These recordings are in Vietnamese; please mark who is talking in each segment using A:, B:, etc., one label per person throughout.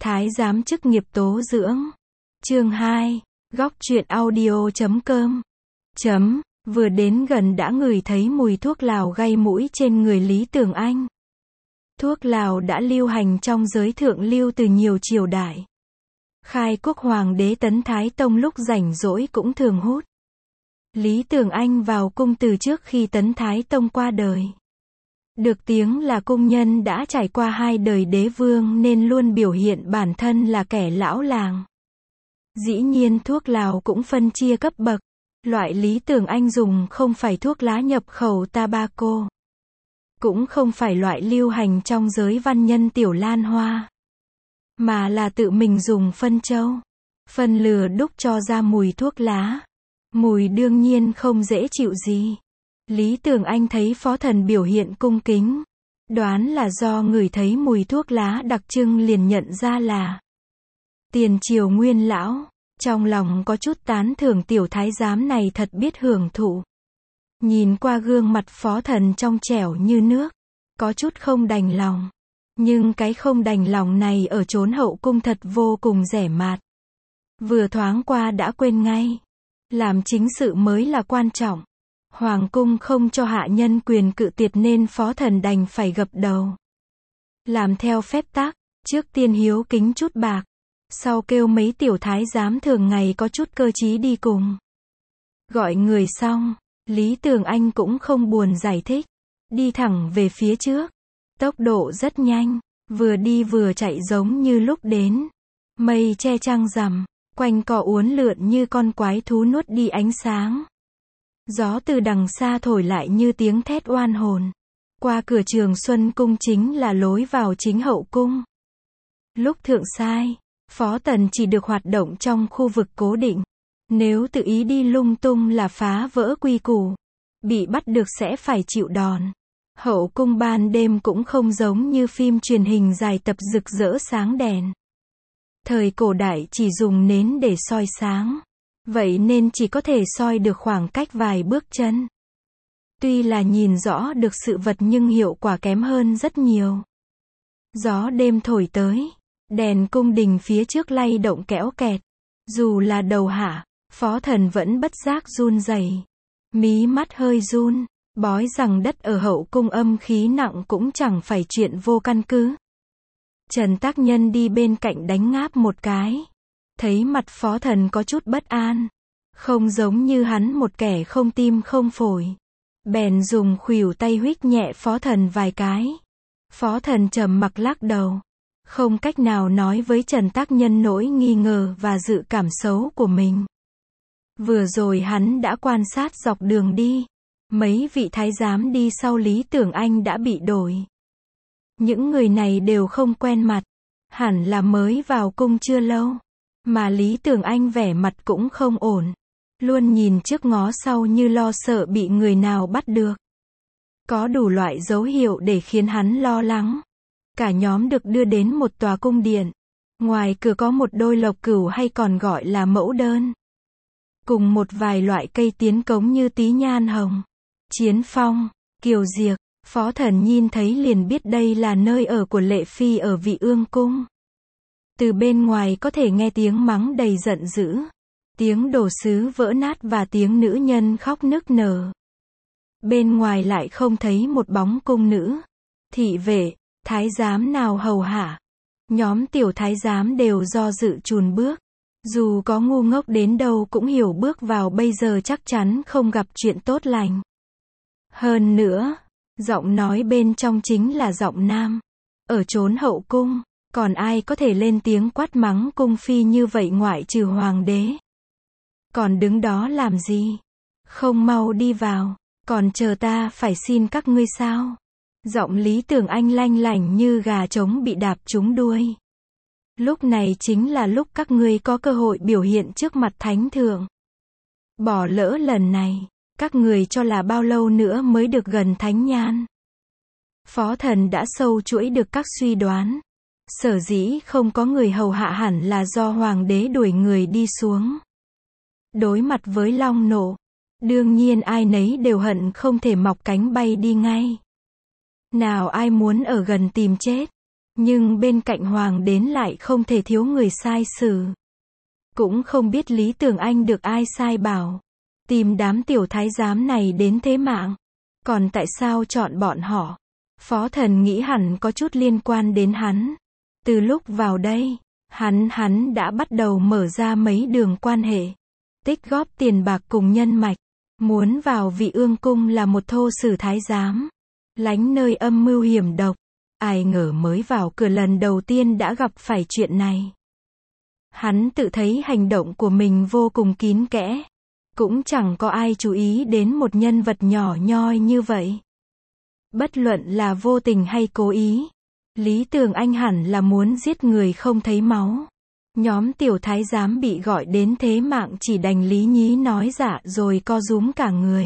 A: Thái giám chức nghiệp tố dưỡng. Chương 2. Góc truyện audio.com. Vừa đến gần đã ngửi thấy mùi thuốc lào gây mũi trên người Lý Tường Anh. Thuốc lào đã lưu hành trong giới thượng lưu từ nhiều triều đại. Khai quốc hoàng đế Tấn Thái Tông lúc rảnh rỗi cũng thường hút. Lý Tường Anh vào cung từ trước khi Tấn Thái Tông qua đời. Được tiếng là cung nhân đã trải qua 2 đời đế vương nên luôn biểu hiện bản thân là kẻ lão làng. Dĩ nhiên thuốc lào cũng phân chia cấp bậc. Loại Lý Tường Anh dùng không phải thuốc lá nhập khẩu tobacco. Cũng không phải loại lưu hành trong giới văn nhân tiểu lan hoa. Mà là tự mình dùng phân trâu, phân lừa đúc cho ra mùi thuốc lá. Mùi đương nhiên không dễ chịu gì. Lý Tường Anh thấy phó thần biểu hiện cung kính. Đoán là do ngửi thấy mùi thuốc lá đặc trưng liền nhận ra là tiền triều nguyên lão. Trong lòng có chút tán thưởng tiểu thái giám này thật biết hưởng thụ. Nhìn qua gương mặt phó thần trong trẻo như nước, có chút không đành lòng. Nhưng cái không đành lòng này ở chốn hậu cung thật vô cùng rẻ mạt. Vừa thoáng qua đã quên ngay. Làm chính sự mới là quan trọng. Hoàng cung không cho hạ nhân quyền cự tuyệt nên phó thần đành phải gập đầu. Làm theo phép tắc, trước tiên hiếu kính chút bạc. Sau kêu mấy tiểu thái giám thường ngày có chút cơ trí đi cùng. Gọi người xong, Lý Tường Anh cũng không buồn giải thích. Đi thẳng về phía trước. Tốc độ rất nhanh, vừa đi vừa chạy giống như lúc đến. Mây che trăng rằm, quanh co uốn lượn như con quái thú nuốt đi ánh sáng. Gió từ đằng xa thổi lại như tiếng thét oan hồn. Qua cửa Trường Xuân cung chính là lối vào chính hậu cung. Lúc thượng sai, phó tần chỉ được hoạt động trong khu vực cố định. Nếu tự ý đi lung tung là phá vỡ quy củ. Bị bắt được sẽ phải chịu đòn. Hậu cung ban đêm cũng không giống như phim truyền hình dài tập rực rỡ sáng đèn. Thời cổ đại chỉ dùng nến để soi sáng. Vậy nên chỉ có thể soi được khoảng cách vài bước chân. Tuy là nhìn rõ được sự vật nhưng hiệu quả kém hơn rất nhiều. Gió đêm thổi tới. Đèn cung đình phía trước lay động kéo kẹt. Dù là đầu hạ, phó thần vẫn bất giác run rẩy. Mí mắt hơi run. Bói rằng đất ở hậu cung âm khí nặng cũng chẳng phải chuyện vô căn cứ. Trần Tác Nhân đi bên cạnh đánh ngáp một cái. Thấy mặt phó thần có chút bất an. Không giống như hắn một kẻ không tim không phổi. Bèn dùng khuỷu tay huých nhẹ phó thần vài cái. Phó thần trầm mặc lắc đầu. Không cách nào nói với Trần Tác Nhân nỗi nghi ngờ và dự cảm xấu của mình. Vừa rồi hắn đã quan sát dọc đường đi. Mấy vị thái giám đi sau Lý Tường Anh đã bị đổi. Những người này đều không quen mặt. Hẳn là mới vào cung chưa lâu. Mà Lý Tường Anh vẻ mặt cũng không ổn. Luôn nhìn trước ngó sau như lo sợ bị người nào bắt được. Có đủ loại dấu hiệu để khiến hắn lo lắng. Cả nhóm được đưa đến một tòa cung điện. Ngoài cửa có một đôi lộc cửu hay còn gọi là mẫu đơn. Cùng một vài loại cây tiến cống như tí nhan hồng, chiến phong, kiều diệc. Phó thần nhìn thấy liền biết đây là nơi ở của Lệ Phi ở Vị Ương Cung. Từ bên ngoài có thể nghe tiếng mắng đầy giận dữ. Tiếng đồ sứ vỡ nát và tiếng nữ nhân khóc nức nở. Bên ngoài lại không thấy một bóng cung nữ, thị vệ, thái giám nào hầu hạ. Nhóm tiểu thái giám đều do dự chùn bước. Dù có ngu ngốc đến đâu cũng hiểu bước vào bây giờ chắc chắn không gặp chuyện tốt lành. Hơn nữa, giọng nói bên trong chính là giọng nam. Ở chốn hậu cung, còn ai có thể lên tiếng quát mắng cung phi như vậy ngoại trừ hoàng đế. Còn đứng đó làm gì? Không mau đi vào, còn chờ ta phải xin các ngươi sao? Giọng Lý Tường Anh lanh lảnh như gà trống bị đạp trúng đuôi. Lúc này chính là lúc các ngươi có cơ hội biểu hiện trước mặt thánh thượng. Bỏ lỡ lần này, các người cho là bao lâu nữa mới được gần thánh nhan? Phó thần đã sâu chuỗi được các suy đoán. Sở dĩ không có người hầu hạ hẳn là do hoàng đế đuổi người đi xuống. Đối mặt với long nộ, đương nhiên ai nấy đều hận không thể mọc cánh bay đi ngay. Nào ai muốn ở gần tìm chết. Nhưng bên cạnh hoàng đến lại không thể thiếu người sai xử. Cũng không biết Lý Tường Anh được ai sai bảo tìm đám tiểu thái giám này đến thế mạng. Còn tại sao chọn bọn họ? Phó Thần nghĩ hẳn có chút liên quan đến hắn. Từ lúc vào đây, hắn đã bắt đầu mở ra mấy đường quan hệ, tích góp tiền bạc cùng nhân mạch, muốn vào Vị Ương cung là một thô sử thái giám, lánh nơi âm mưu hiểm độc. Ai ngờ mới vào cửa lần đầu tiên đã gặp phải chuyện này. Hắn tự thấy hành động của mình vô cùng kín kẽ, cũng chẳng có ai chú ý đến một nhân vật nhỏ nhoi như vậy. Bất luận là vô tình hay cố ý, Lý Tường Anh hẳn là muốn giết người không thấy máu. Nhóm tiểu thái giám bị gọi đến thế mạng chỉ đành lý nhí nói dạ rồi co rúm cả người.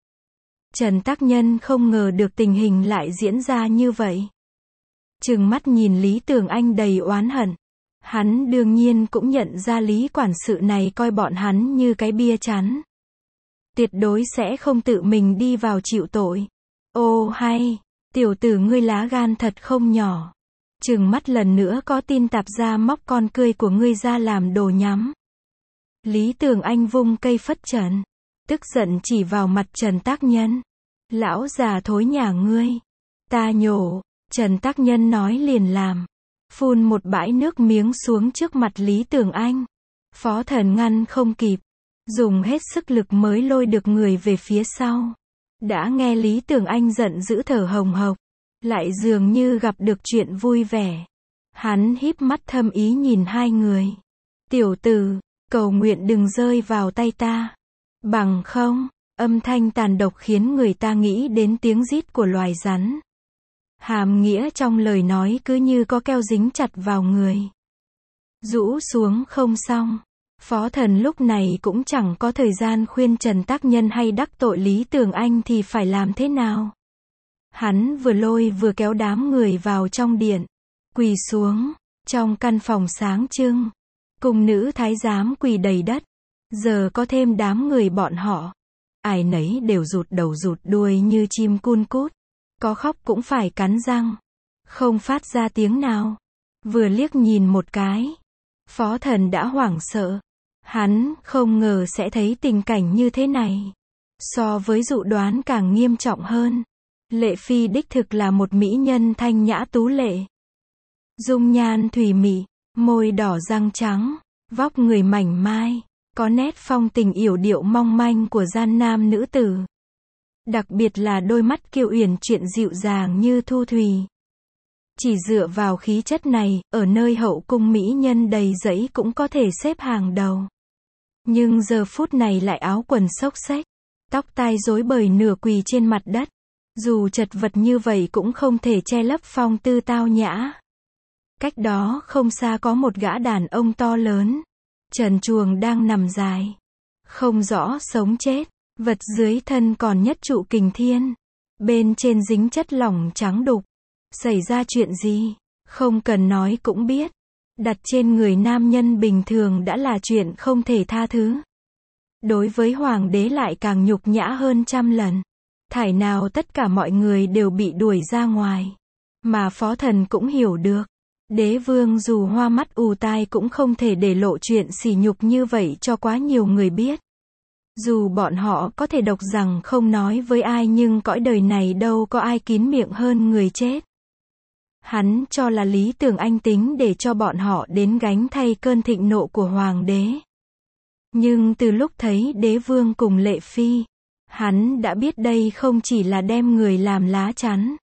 A: Trần Tác Nhân không ngờ được tình hình lại diễn ra như vậy. Trừng mắt nhìn Lý Tường Anh đầy oán hận. Hắn đương nhiên cũng nhận ra Lý quản sự này coi bọn hắn như cái bia chắn. Tuyệt đối sẽ không tự mình đi vào chịu tội. Ô hay, tiểu tử ngươi lá gan thật không nhỏ. Trừng mắt lần nữa có tin tạp gia móc con cươi của ngươi ra làm đồ nhắm. Lý Tường Anh vung cây phất trần, tức giận chỉ vào mặt Trần Tác Nhân. Lão già thối nhà ngươi. Ta nhổ. Trần Tác Nhân nói liền làm. Phun một bãi nước miếng xuống trước mặt Lý Tường Anh. Phó Thần ngăn không kịp. Dùng hết sức lực mới lôi được người về phía sau. Đã nghe Lý Tường Anh giận dữ thở hồng hộc. Lại dường như gặp được chuyện vui vẻ. Hắn híp mắt thâm ý nhìn hai người. Tiểu tử, cầu nguyện đừng rơi vào tay ta. Bằng không, âm thanh tàn độc khiến người ta nghĩ đến tiếng rít của loài rắn. Hàm nghĩa trong lời nói cứ như có keo dính chặt vào người. Rũ xuống không xong. Phó Thần lúc này cũng chẳng có thời gian khuyên Trần Tác Nhân hay đắc tội Lý Tường Anh thì phải làm thế nào. Hắn vừa lôi vừa kéo đám người vào trong điện. Quỳ xuống. Trong căn phòng sáng trưng, cung nữ thái giám quỳ đầy đất. Giờ có thêm đám người bọn họ. Ai nấy đều rụt đầu rụt đuôi như chim cun cút. Có khóc cũng phải cắn răng. Không phát ra tiếng nào. Vừa liếc nhìn một cái. Phó Thần đã hoảng sợ. Hắn không ngờ sẽ thấy tình cảnh như thế này. So với dự đoán càng nghiêm trọng hơn. Lệ Phi đích thực là một mỹ nhân thanh nhã tú lệ. Dung nhan thùy mị, môi đỏ răng trắng, vóc người mảnh mai, có nét phong tình yểu điệu mong manh của gian nam nữ tử. Đặc biệt là đôi mắt kiều uyển chuyển dịu dàng như thu thủy. Chỉ dựa vào khí chất này, ở nơi hậu cung mỹ nhân đầy rẫy cũng có thể xếp hàng đầu. Nhưng giờ phút này lại áo quần xốc xếch, tóc tai rối bời nửa quỳ trên mặt đất. Dù chật vật như vậy cũng không thể che lấp phong tư tao nhã. Cách đó không xa có một gã đàn ông to lớn, trần truồng đang nằm dài. Không rõ sống chết, vật dưới thân còn nhất trụ kình thiên. Bên trên dính chất lỏng trắng đục. Xảy ra chuyện gì? Không cần nói cũng biết. Đặt trên người nam nhân bình thường đã là chuyện không thể tha thứ. Đối với hoàng đế lại càng nhục nhã hơn trăm lần. Thải nào tất cả mọi người đều bị đuổi ra ngoài. Mà Phó Thần cũng hiểu được. Đế vương dù hoa mắt ù tai cũng không thể để lộ chuyện sỉ nhục như vậy cho quá nhiều người biết. Dù bọn họ có thể độc rằng không nói với ai nhưng cõi đời này đâu có ai kín miệng hơn người chết. Hắn cho là Lý Tường Anh tính để cho bọn họ đến gánh thay cơn thịnh nộ của hoàng đế. Nhưng từ lúc thấy đế vương cùng Lệ Phi, hắn đã biết đây không chỉ là đem người làm lá chắn,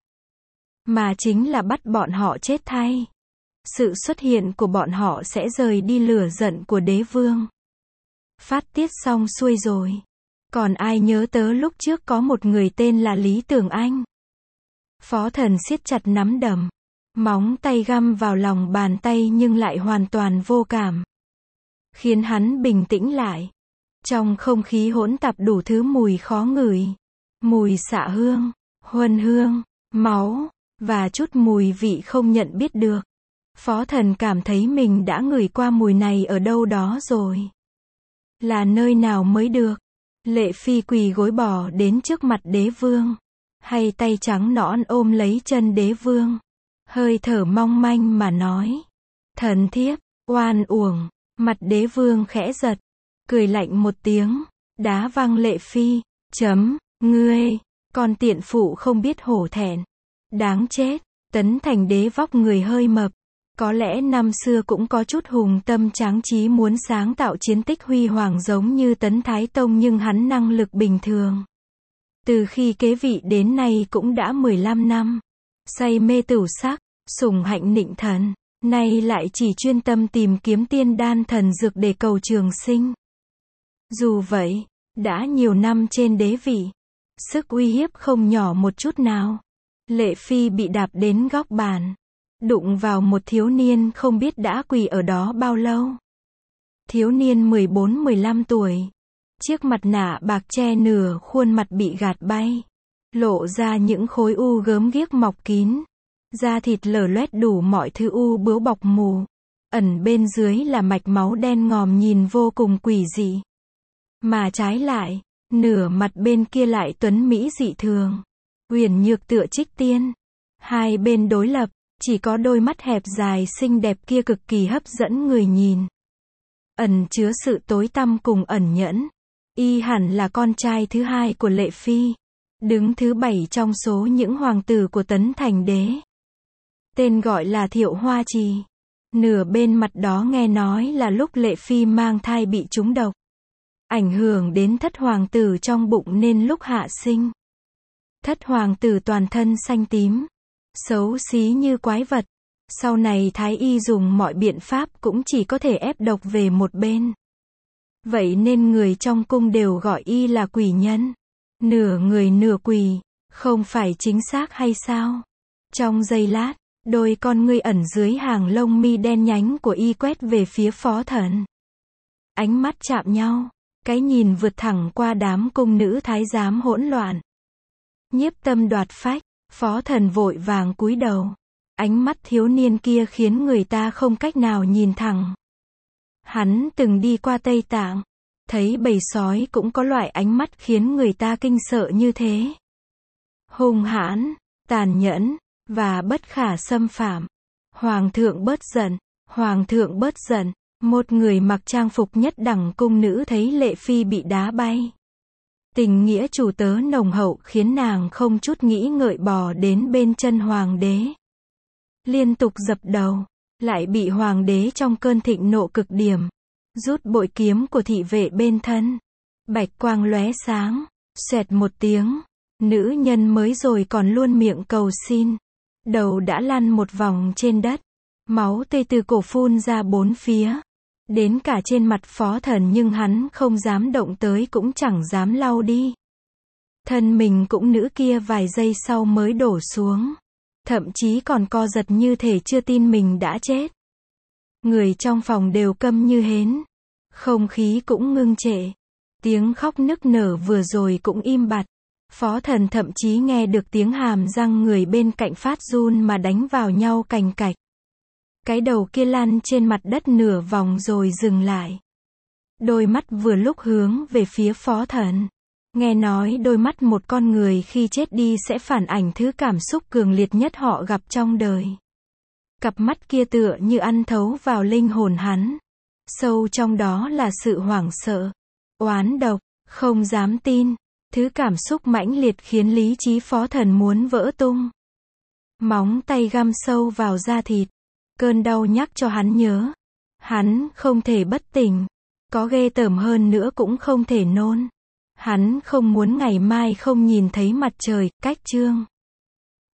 A: mà chính là bắt bọn họ chết thay. Sự xuất hiện của bọn họ sẽ rời đi lửa giận của đế vương. Phát tiết xong xuôi rồi. Còn ai nhớ tới lúc trước có một người tên là Lý Tường Anh. Phó Thần siết chặt nắm đấm, móng tay găm vào lòng bàn tay nhưng lại hoàn toàn vô cảm. Khiến hắn bình tĩnh lại. Trong không khí hỗn tạp đủ thứ mùi khó ngửi. Mùi xạ hương, huân hương, máu, và chút mùi vị không nhận biết được. Phó Thần cảm thấy mình đã ngửi qua mùi này ở đâu đó rồi. Là nơi nào mới được? Lệ Phi quỳ gối bò đến trước mặt đế vương. Hay tay trắng nõn ôm lấy chân đế vương. hơi thở mong manh mà nói. Thần thiếp, oan uổng, mặt đế vương khẽ giật, cười lạnh một tiếng, đá văng Lệ Phi, ngươi, con tiện phụ không biết hổ thẹn. Đáng chết, Tấn Thành đế vóc người hơi mập, có lẽ năm xưa cũng có chút hùng tâm tráng trí muốn sáng tạo chiến tích huy hoàng giống như Tấn Thái Tông nhưng hắn năng lực bình thường. Từ khi kế vị đến nay cũng đã 15 năm, say mê tửu sắc, sủng hạnh nịnh thần, nay lại chỉ chuyên tâm tìm kiếm tiên đan thần dược để cầu trường sinh. Dù vậy, đã nhiều năm trên đế vị, sức uy hiếp không nhỏ một chút nào. Lệ Phi bị đạp đến góc bàn, đụng vào một thiếu niên không biết đã quỳ ở đó bao lâu. Thiếu niên 14-15 tuổi, chiếc mặt nạ bạc che nửa khuôn mặt bị gạt bay, lộ ra những khối u gớm ghiếc mọc kín, da thịt lở loét đủ mọi thứ u bướu bọc mù, ẩn bên dưới là mạch máu đen ngòm nhìn vô cùng quỷ dị. Mà trái lại, nửa mặt bên kia lại tuấn mỹ dị thường, uyển nhược tựa trích tiên. Hai bên đối lập, chỉ có đôi mắt hẹp dài xinh đẹp kia cực kỳ hấp dẫn người nhìn. Ẩn chứa sự tối tăm cùng ẩn nhẫn. Y hẳn là con trai thứ hai của Lệ Phi, đứng thứ 7 trong số những hoàng tử của Tấn Thành đế. Tên gọi là Thiệu Hoa Trì. Nửa bên mặt đó nghe nói là lúc Lệ Phi mang thai bị trúng độc, ảnh hưởng đến thất hoàng tử trong bụng nên lúc hạ sinh. Thất hoàng tử toàn thân xanh tím, xấu xí như quái vật. Sau này Thái Y dùng mọi biện pháp cũng chỉ có thể ép độc về một bên. Vậy nên người trong cung đều gọi y là quỷ nhân. Nửa người nửa quỷ, không phải chính xác hay sao? Trong giây lát, đôi con ngươi ẩn dưới hàng lông mi đen nhánh của y quét về phía Phó Thần. Ánh mắt chạm nhau, cái nhìn vượt thẳng qua đám cung nữ thái giám hỗn loạn. Nhiếp tâm đoạt phách, Phó Thần vội vàng cúi đầu. Ánh mắt thiếu niên kia khiến người ta không cách nào nhìn thẳng. Hắn từng đi qua Tây Tạng, thấy bầy sói cũng có loại ánh mắt khiến người ta kinh sợ như thế. Hung hãn, tàn nhẫn, và bất khả xâm phạm. Hoàng thượng bớt giận, hoàng thượng bớt giận. Một người mặc trang phục nhất đẳng cung nữ thấy Lệ Phi bị đá bay. Tình nghĩa chủ tớ nồng hậu khiến nàng không chút nghĩ ngợi bò đến bên chân hoàng đế. Liên tục dập đầu, lại bị hoàng đế trong cơn thịnh nộ cực điểm, rút bội kiếm của thị vệ bên thân. Bạch quang lóe sáng, xoẹt một tiếng, nữ nhân mới rồi còn luôn miệng cầu xin. Đầu đã lăn một vòng trên đất, máu tươi từ cổ phun ra bốn phía. Đến cả trên mặt Phó Thần nhưng hắn không dám động tới cũng chẳng dám lau đi. Thân mình cũng nữ kia vài giây sau mới đổ xuống. Thậm chí còn co giật như thể chưa tin mình đã chết. Người trong phòng đều câm như hến. Không khí cũng ngưng trệ. Tiếng khóc nức nở vừa rồi cũng im bặt. Phó Thần thậm chí nghe được tiếng hàm răng người bên cạnh phát run mà đánh vào nhau cành cạch. Cái đầu kia lăn trên mặt đất nửa vòng rồi dừng lại. Đôi mắt vừa lúc hướng về phía Phó Thần. Nghe nói đôi mắt một con người khi chết đi sẽ phản ảnh thứ cảm xúc cường liệt nhất họ gặp trong đời. Cặp mắt kia tựa như ăn thấu vào linh hồn hắn. Sâu trong đó là sự hoảng sợ, oán độc, không dám tin. Thứ cảm xúc mãnh liệt khiến lý trí Phó Thần muốn vỡ tung. Móng tay găm sâu vào da thịt. Cơn đau nhắc cho hắn nhớ. Hắn không thể bất tỉnh. Có ghê tởm hơn nữa cũng không thể nôn. Hắn không muốn ngày mai không nhìn thấy mặt trời. Cách chương